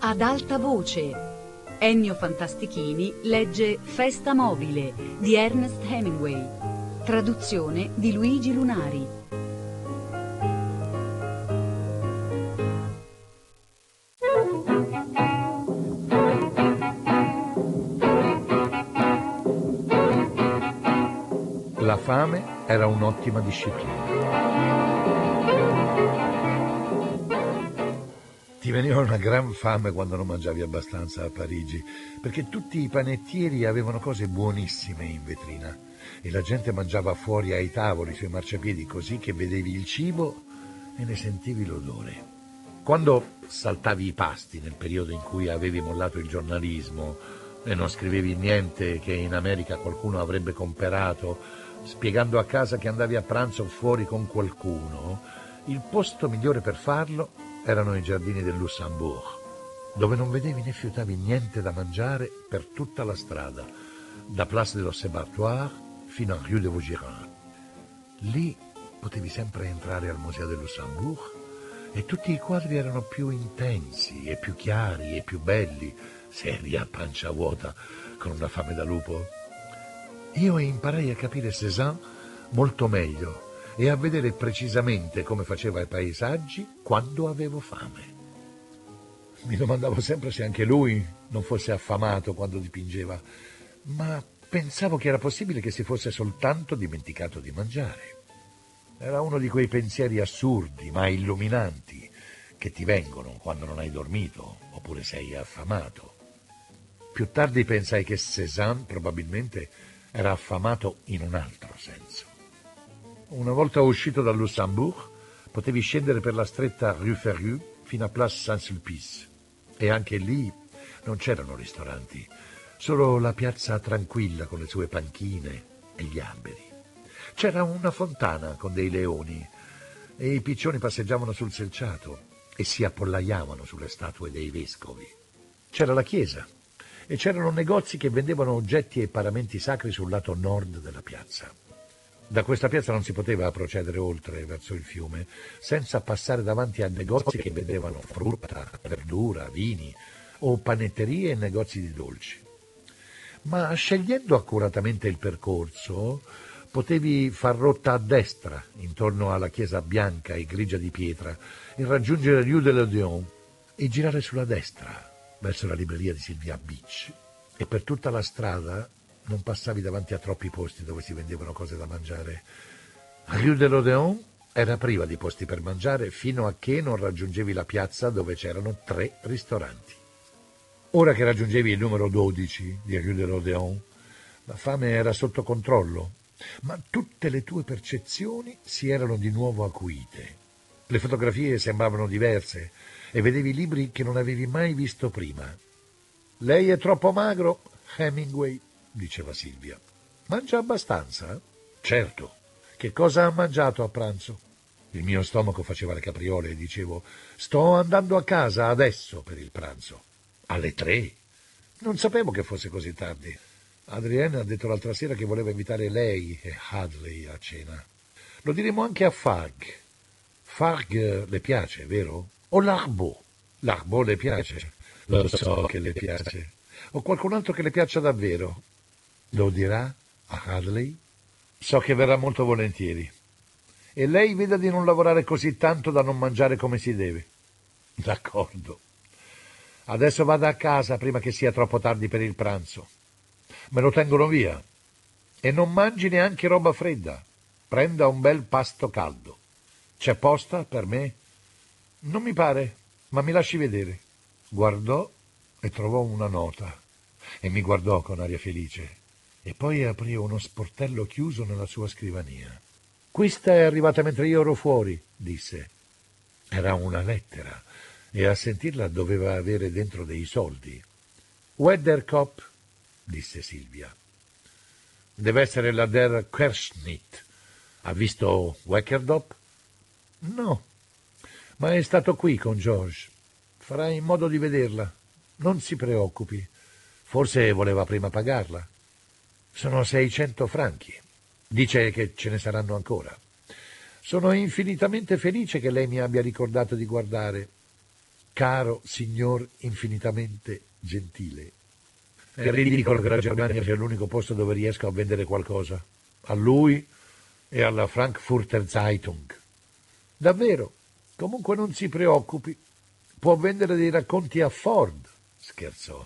ad alta voce. Ennio Fantastichini legge Festa mobile di Ernest Hemingway. Traduzione di Luigi Lunari. La fame era un'ottima disciplina. Ti veniva una gran fame quando non mangiavi abbastanza a Parigi, perché tutti i panettieri avevano cose buonissime in vetrina e la gente mangiava fuori ai tavoli sui marciapiedi così che vedevi il cibo e ne sentivi l'odore. Quando saltavi i pasti nel periodo in cui avevi mollato il giornalismo e non scrivevi niente che in America qualcuno avrebbe comperato, spiegando a casa che andavi a pranzo fuori con qualcuno, il posto migliore per farlo erano i giardini del Luxembourg, dove non vedevi né fiutavi niente da mangiare per tutta la strada, da Place de l'Observatoire fino a Rue de Vaugirard. Lì potevi sempre entrare al Museo del Luxembourg e tutti i quadri erano più intensi e più chiari e più belli, seri a pancia vuota, con una fame da lupo. Io imparai a capire Cézanne molto meglio e a vedere precisamente come faceva i paesaggi quando avevo fame. Mi domandavo sempre se anche lui non fosse affamato quando dipingeva, ma pensavo che era possibile che si fosse soltanto dimenticato di mangiare. Era uno di quei pensieri assurdi ma illuminanti che ti vengono quando non hai dormito oppure sei affamato. Più tardi pensai che Cézanne probabilmente era affamato in un altro senso. Una volta uscito dal Luxembourg, potevi scendere per la stretta Rue Ferrue fino a Place Saint-Sulpice. E anche lì non c'erano ristoranti, solo la piazza tranquilla con le sue panchine e gli alberi. C'era una fontana con dei leoni e i piccioni passeggiavano sul selciato e si appollaiavano sulle statue dei vescovi. C'era la chiesa e c'erano negozi che vendevano oggetti e paramenti sacri sul lato nord della piazza. Da questa piazza non si poteva procedere oltre verso il fiume senza passare davanti a negozi che vendevano frutta, verdura, vini o panetterie e negozi di dolci. Ma scegliendo accuratamente il percorso potevi far rotta a destra intorno alla chiesa bianca e grigia di pietra e raggiungere Rue de l'Odéon e girare sulla destra verso la libreria di Sylvia Beach, e per tutta la strada non passavi davanti a troppi posti dove si vendevano cose da mangiare. Rue de l'Odéon era priva di posti per mangiare fino a che non raggiungevi la piazza dove c'erano 3 ristoranti. Ora che raggiungevi il numero 12 di Rue de l'Odéon, la fame era sotto controllo, ma tutte le tue percezioni si erano di nuovo acuite. Le fotografie sembravano diverse e vedevi libri che non avevi mai visto prima. Lei è troppo magro, Hemingway, diceva Silvia. Mangia abbastanza? Certo. Che cosa ha mangiato a pranzo? Il mio stomaco faceva le capriole e dicevo: sto andando a casa adesso per il pranzo. Alle 3? Non sapevo che fosse così tardi. Adrienne ha detto l'altra sera che voleva invitare lei e Hadley a cena. Lo diremo anche a Farg. Farg le piace, vero? O Larbeau. Larbeau le piace. Lo so che le piace. O qualcun altro che le piaccia davvero. Lo dirà a Hadley? So che verrà molto volentieri. E lei veda di non lavorare così tanto da non mangiare come si deve. D'accordo. Adesso vada a casa prima che sia troppo tardi per il pranzo. Me lo tengono via. E non mangi neanche roba fredda. Prenda un bel pasto caldo. C'è posta per me? Non mi pare, ma mi lasci vedere. Guardò e trovò una nota e mi guardò con aria felice. E poi aprì uno sportello chiuso nella sua scrivania. Questa è arrivata mentre io ero fuori, disse. Era una lettera e a sentirla doveva avere dentro dei soldi. Wedderkop, disse Silvia. Deve essere la der Querschnitt. Ha visto Weckerdop? No, ma è stato qui con George. Farà in modo di vederla. Non si preoccupi. Forse voleva prima pagarla. Sono 600 franchi. Dice che ce ne saranno ancora. Sono infinitamente felice che lei mi abbia ricordato di guardare. caro signor infinitamente gentile. È ridicolo che la Germania sia l'unico posto dove riesco a vendere qualcosa. A lui e alla Frankfurter Zeitung. Davvero, comunque non si preoccupi, può vendere dei racconti a Ford, scherzò.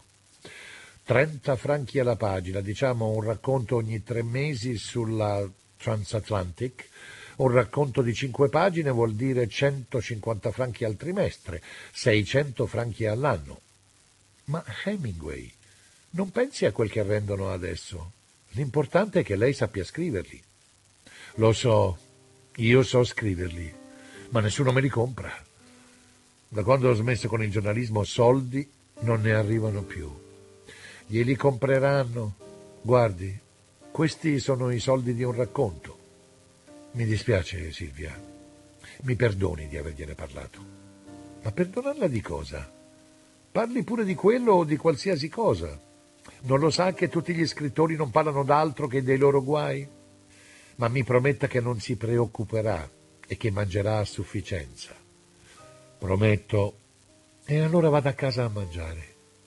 30 franchi alla pagina, diciamo un racconto ogni 3 mesi sulla Transatlantic. Un racconto di 5 pagine vuol dire 150 franchi al trimestre, 600 franchi all'anno. Ma Hemingway, non pensi a quel che rendono adesso. L'importante è che lei sappia scriverli. Lo so, io so scriverli, ma nessuno me li compra. Da quando ho smesso con il giornalismo soldi non ne arrivano più. Glieli compreranno. Guardi, questi sono i soldi di un racconto. Mi dispiace, Silvia. Mi perdoni di avergliene parlato. Ma perdonarla di cosa? Parli pure di quello o di qualsiasi cosa. Non lo sa che tutti gli scrittori non parlano d'altro che dei loro guai? Ma mi prometta che non si preoccuperà e che mangerà a sufficienza. Prometto. E allora vado a casa a mangiare.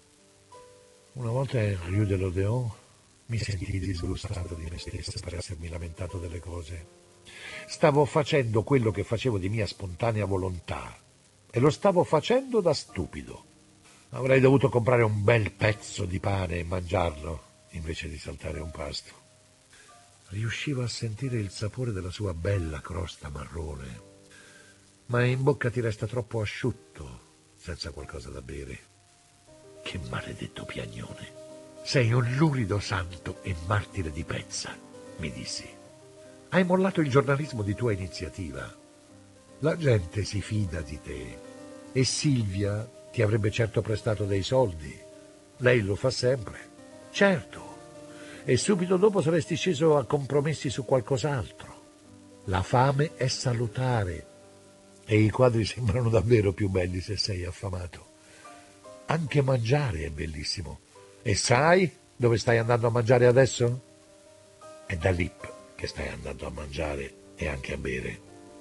Una volta in Rue de l'Odéon mi sentii disgustato di me stesso per essermi lamentato delle cose. Stavo facendo quello che facevo di mia spontanea volontà e lo stavo facendo da stupido. Avrei dovuto comprare un bel pezzo di pane e mangiarlo invece di saltare un pasto. Riuscivo a sentire il sapore della sua bella crosta marrone, ma in bocca ti resta troppo asciutto senza qualcosa da bere. Che maledetto piagnone. Sei un lurido santo e martire di pezza, mi dissi. Hai mollato il giornalismo di tua iniziativa. La gente si fida di te e Silvia ti avrebbe certo prestato dei soldi. Lei lo fa sempre. Certo. E subito dopo saresti sceso a compromessi su qualcos'altro. La fame è salutare e i quadri sembrano davvero più belli se sei affamato. Anche mangiare è bellissimo. E sai dove stai andando a mangiare adesso? È da Lip che stai andando a mangiare e anche a bere.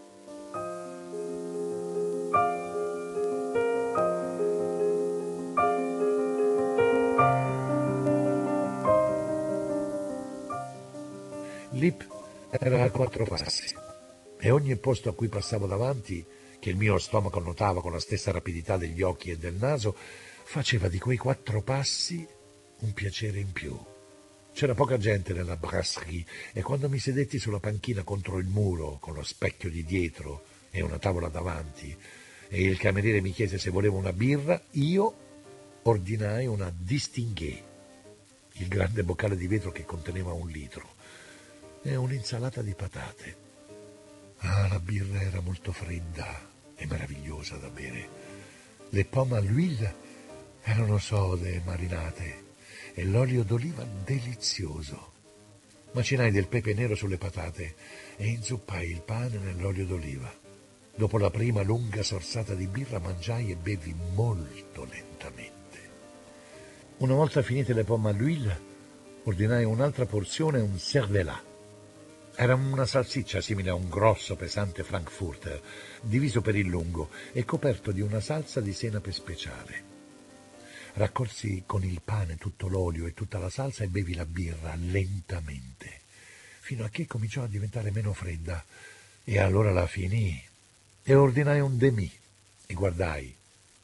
Lip era a 4 passi e ogni posto a cui passavo davanti, che il mio stomaco notava con la stessa rapidità degli occhi e del naso, faceva di quei 4 passi un piacere in più. C'era poca gente nella brasserie e quando mi sedetti sulla panchina contro il muro, con lo specchio di dietro e una tavola davanti, e il cameriere mi chiese se volevo una birra, io ordinai una Distinguée, il grande boccale di vetro che conteneva 1 litro, e un'insalata di patate. Ah, la birra era molto fredda e meravigliosa da bere. Le pommes à l'huile erano sode e marinate e l'olio d'oliva delizioso. Macinai del pepe nero sulle patate e inzuppai il pane nell'olio d'oliva. Dopo la prima lunga sorsata di birra mangiai e bevi molto lentamente. Una volta finite le pommes à l'huile, ordinai un'altra porzione e un cervelat. Era una salsiccia simile a un grosso pesante Frankfurter, diviso per il lungo e coperto di una salsa di senape speciale. Raccolsi con il pane tutto l'olio e tutta la salsa e bevi la birra lentamente, fino a che cominciò a diventare meno fredda, e allora la finii e ordinai un demi e guardai.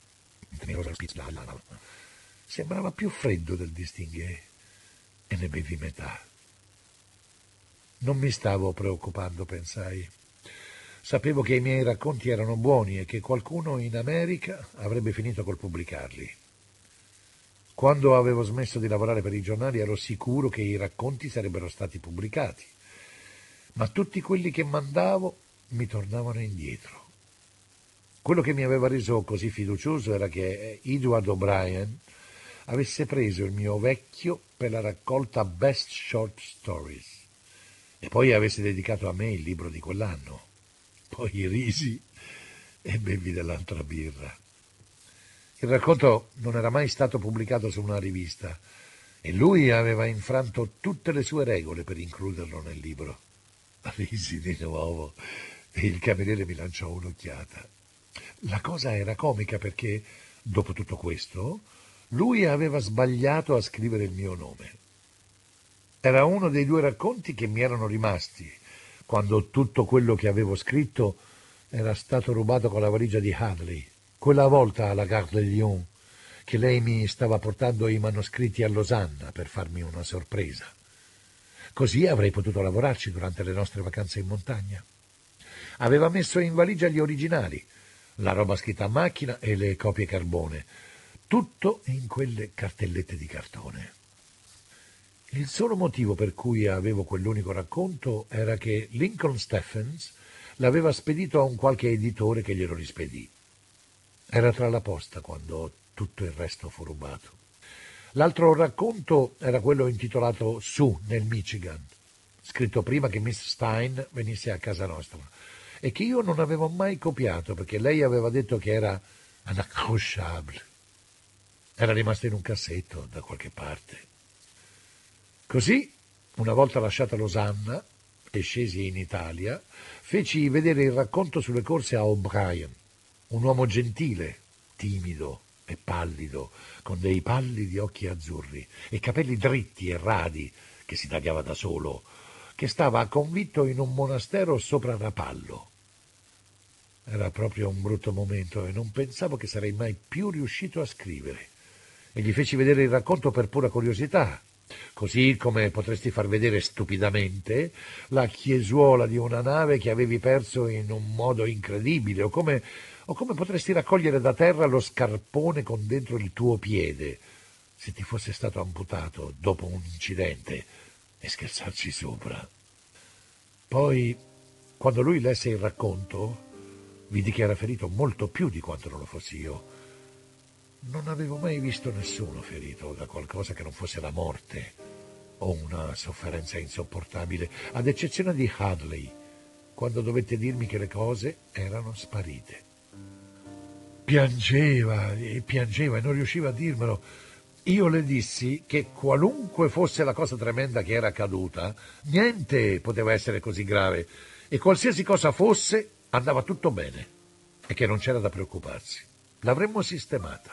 Sembrava più freddo del Distingué e ne bevi metà. Non mi stavo preoccupando, pensai. Sapevo che i miei racconti erano buoni e che qualcuno in America avrebbe finito col pubblicarli. Quando avevo smesso di lavorare per i giornali ero sicuro che i racconti sarebbero stati pubblicati, ma tutti quelli che mandavo mi tornavano indietro. Quello che mi aveva reso così fiducioso era che Edward O'Brien avesse preso il mio vecchio per la raccolta Best Short Stories e poi avesse dedicato a me il libro di quell'anno. Poi risi e bevi dell'altra birra. Il racconto non era mai stato pubblicato su una rivista e lui aveva infranto tutte le sue regole per includerlo nel libro. Risi di nuovo e il cameriere mi lanciò un'occhiata. La cosa era comica perché Dopo tutto questo, lui aveva sbagliato a scrivere il mio nome. Era uno dei 2 racconti che mi erano rimasti, quando tutto quello che avevo scritto era stato rubato con la valigia di Hadley, quella volta alla Gare de Lyon, che lei mi stava portando i manoscritti a Losanna per farmi una sorpresa. Così avrei potuto lavorarci durante le nostre vacanze in montagna. Aveva messo in valigia gli originali, la roba scritta a macchina e le copie carbone, tutto in quelle cartellette di cartone. Il solo motivo per cui avevo quell'unico racconto era che Lincoln Stephens l'aveva spedito a un qualche editore che glielo rispedì. Era tra la posta quando tutto il resto fu rubato. L'altro racconto era quello intitolato Su, nel Michigan, scritto prima che Miss Stein venisse a casa nostra, e che io non avevo mai copiato perché lei aveva detto che era inaccrochable. Era rimasto in un cassetto da qualche parte. Così, una volta lasciata Losanna e scesi in Italia, feci vedere il racconto sulle corse a O'Brien, un uomo gentile, timido e pallido, con dei pallidi occhi azzurri e capelli dritti e radi, che si tagliava da solo, che stava convitto in un monastero sopra Rapallo. Era proprio un brutto momento e non pensavo che sarei mai più riuscito a scrivere. E gli feci vedere il racconto per pura curiosità, così come potresti far vedere stupidamente la chiesuola di una nave che avevi perso in un modo incredibile, o come potresti raccogliere da terra lo scarpone con dentro il tuo piede, se ti fosse stato amputato dopo un incidente, e scherzarci sopra. Poi, quando lui lesse il racconto, vidi che era ferito molto più di quanto non lo fossi io. Non avevo mai visto nessuno ferito da qualcosa che non fosse la morte o una sofferenza insopportabile, ad eccezione di Hadley, quando dovette dirmi che le cose erano sparite. Piangeva e non riusciva a dirmelo. Io le dissi che qualunque fosse la cosa tremenda che era accaduta, niente poteva essere così grave e qualsiasi cosa fosse andava tutto bene e che non c'era da preoccuparsi. L'avremmo sistemata.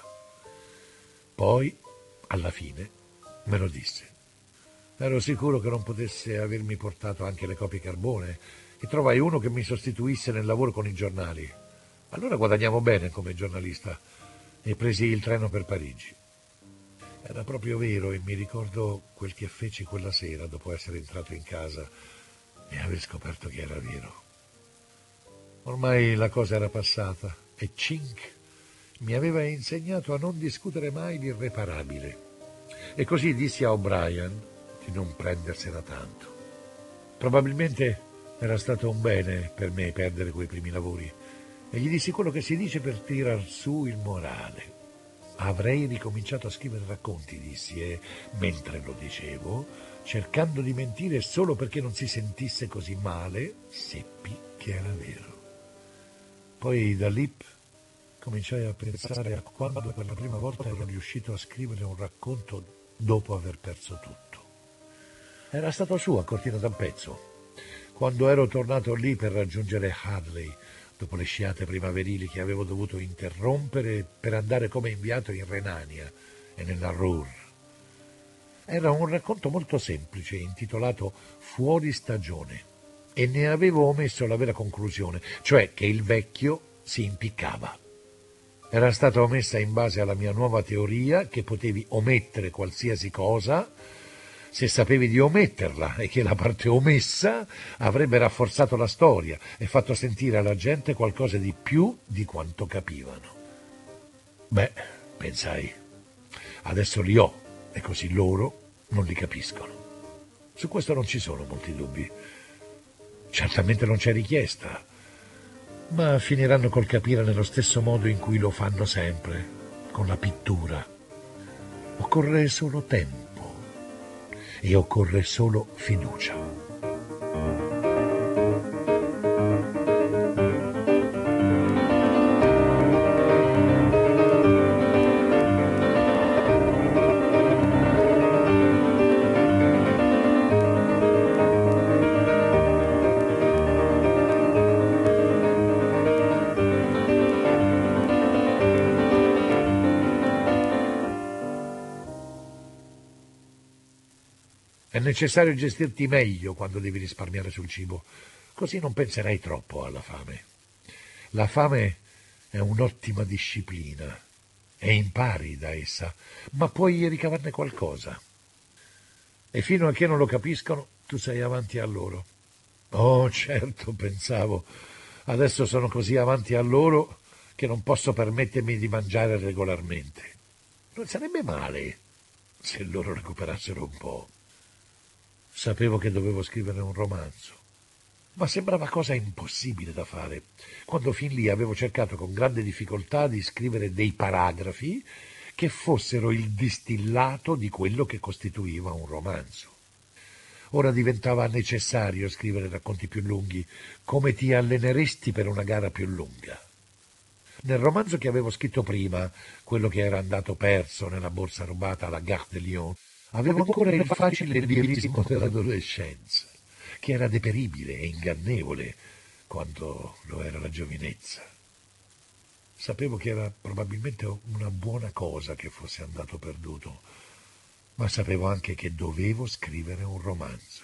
Poi, alla fine, me lo disse. Ero sicuro che non potesse avermi portato anche le copie carbone e trovai uno che mi sostituisse nel lavoro con i giornali. Allora guadagniamo bene come giornalista e presi il treno per Parigi. Era proprio vero e mi ricordo quel che feci quella sera dopo essere entrato in casa e aver scoperto che era vero. Ormai la cosa era passata e Cink mi aveva insegnato a non discutere mai l'irreparabile. E così dissi a O'Brien di non prendersela tanto. Probabilmente era stato un bene per me perdere quei primi lavori e gli dissi quello che si dice per tirar su il morale. Avrei ricominciato a scrivere racconti, dissi, e mentre lo dicevo, cercando di mentire solo perché non si sentisse così male, seppi che era vero. Poi da lì cominciai a pensare a quando per la prima volta ero riuscito a scrivere un racconto dopo aver perso tutto. Era stato su a Cortina d'Ampezzo, quando ero tornato lì per raggiungere Hadley, dopo le sciate primaverili che avevo dovuto interrompere per andare come inviato in Renania e nella Ruhr. Era un racconto molto semplice, intitolato Fuori stagione, e ne avevo omesso la vera conclusione, cioè che il vecchio si impiccava. Era stata omessa in base alla mia nuova teoria che potevi omettere qualsiasi cosa se sapevi di ometterla e che la parte omessa avrebbe rafforzato la storia e fatto sentire alla gente qualcosa di più di quanto capivano. Beh, pensai, adesso li ho e così loro non li capiscono. Su questo non ci sono molti dubbi. Certamente non c'è richiesta, ma finiranno col capire nello stesso modo in cui lo fanno sempre, con la pittura. Occorre solo tempo e occorre solo fiducia. È necessario gestirti meglio quando devi risparmiare sul cibo, così non penserai troppo alla fame. La fame è un'ottima disciplina e impari da essa, ma puoi ricavarne qualcosa. E fino a che non lo capiscono, tu sei avanti a loro. Oh, certo, pensavo, adesso sono così avanti a loro che non posso permettermi di mangiare regolarmente. Non sarebbe male se loro recuperassero un po'. Sapevo che dovevo scrivere un romanzo, ma sembrava cosa impossibile da fare, quando fin lì avevo cercato con grande difficoltà di scrivere dei paragrafi che fossero il distillato di quello che costituiva un romanzo. Ora diventava necessario scrivere racconti più lunghi, come ti alleneresti per una gara più lunga. Nel romanzo che avevo scritto prima, quello che era andato perso nella borsa rubata alla Gare de Lyon, avevo ancora il facile lirismo dell'adolescenza, che era deperibile e ingannevole quando lo era la giovinezza. Sapevo che era probabilmente una buona cosa che fosse andato perduto, ma sapevo anche che dovevo scrivere un romanzo.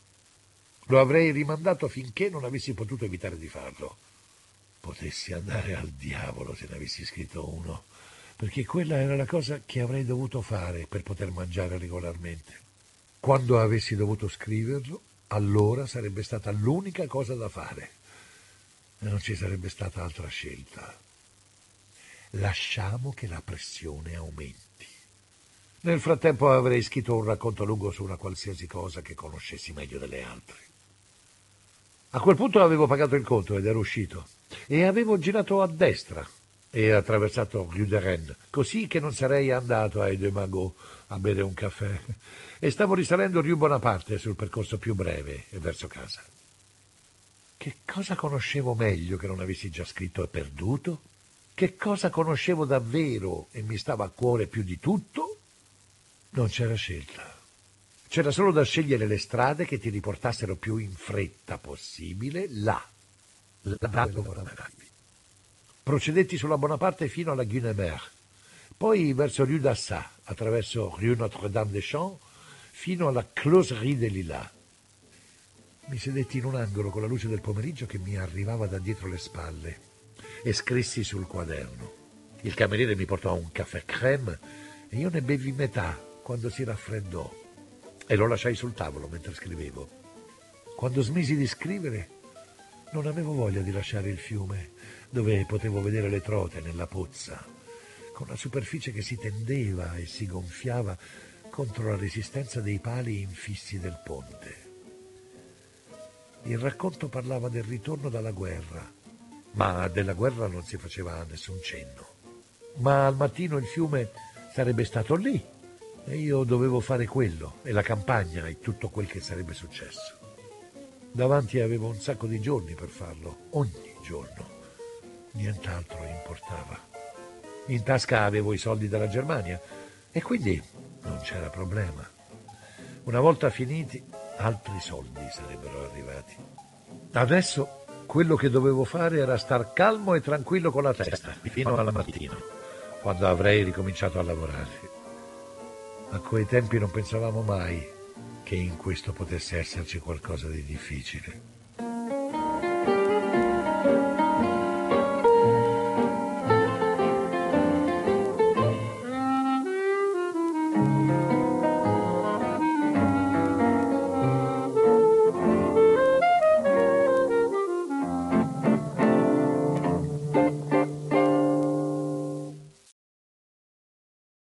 Lo avrei rimandato finché non avessi potuto evitare di farlo. Potessi andare al diavolo se ne avessi scritto uno, perché quella era la cosa che avrei dovuto fare per poter mangiare regolarmente. Quando avessi dovuto scriverlo, allora sarebbe stata l'unica cosa da fare e non ci sarebbe stata altra scelta. Lasciamo che la pressione aumenti. Nel frattempo avrei scritto un racconto lungo su una qualsiasi cosa che conoscessi meglio delle altre. A quel punto avevo pagato il conto ed ero uscito, e avevo girato a destra e attraversato Rue de Rennes, così che non sarei andato ai Deux Magots a bere un caffè, e stavo risalendo Rue Bonaparte sul percorso più breve e verso casa. Che cosa conoscevo meglio che non avessi già scritto e perduto? Che cosa conoscevo davvero e mi stava a cuore più di tutto? Non c'era scelta. C'era solo da scegliere le strade che ti riportassero più in fretta possibile là dove lavoravi. Procedetti sulla Bonaparte fino alla Guinemer, poi verso Rue d'Assas, attraverso Rue Notre-Dame-des-Champs, fino alla Closerie des Lilas. Mi sedetti in un angolo con la luce del pomeriggio che mi arrivava da dietro le spalle e scrissi sul quaderno. Il cameriere mi portò un caffè crème e io ne bevi metà quando si raffreddò e lo lasciai sul tavolo mentre scrivevo. Quando smisi di scrivere non avevo voglia di lasciare il fiume, dove potevo vedere le trote nella pozza, con la superficie che si tendeva e si gonfiava contro la resistenza dei pali infissi del ponte. Il racconto parlava del ritorno dalla guerra, ma della guerra non si faceva nessun cenno. Ma al mattino il fiume sarebbe stato lì e io dovevo fare quello, e la campagna e tutto quel che sarebbe successo. Davanti avevo un sacco di giorni per farlo, ogni giorno. Nient'altro importava. In tasca avevo i soldi dalla Germania e quindi non c'era problema. Una volta finiti, altri soldi sarebbero arrivati. Adesso quello che dovevo fare era star calmo e tranquillo con la testa fino alla mattina, quando avrei ricominciato a lavorare. A quei tempi non pensavamo mai che in questo potesse esserci qualcosa di difficile.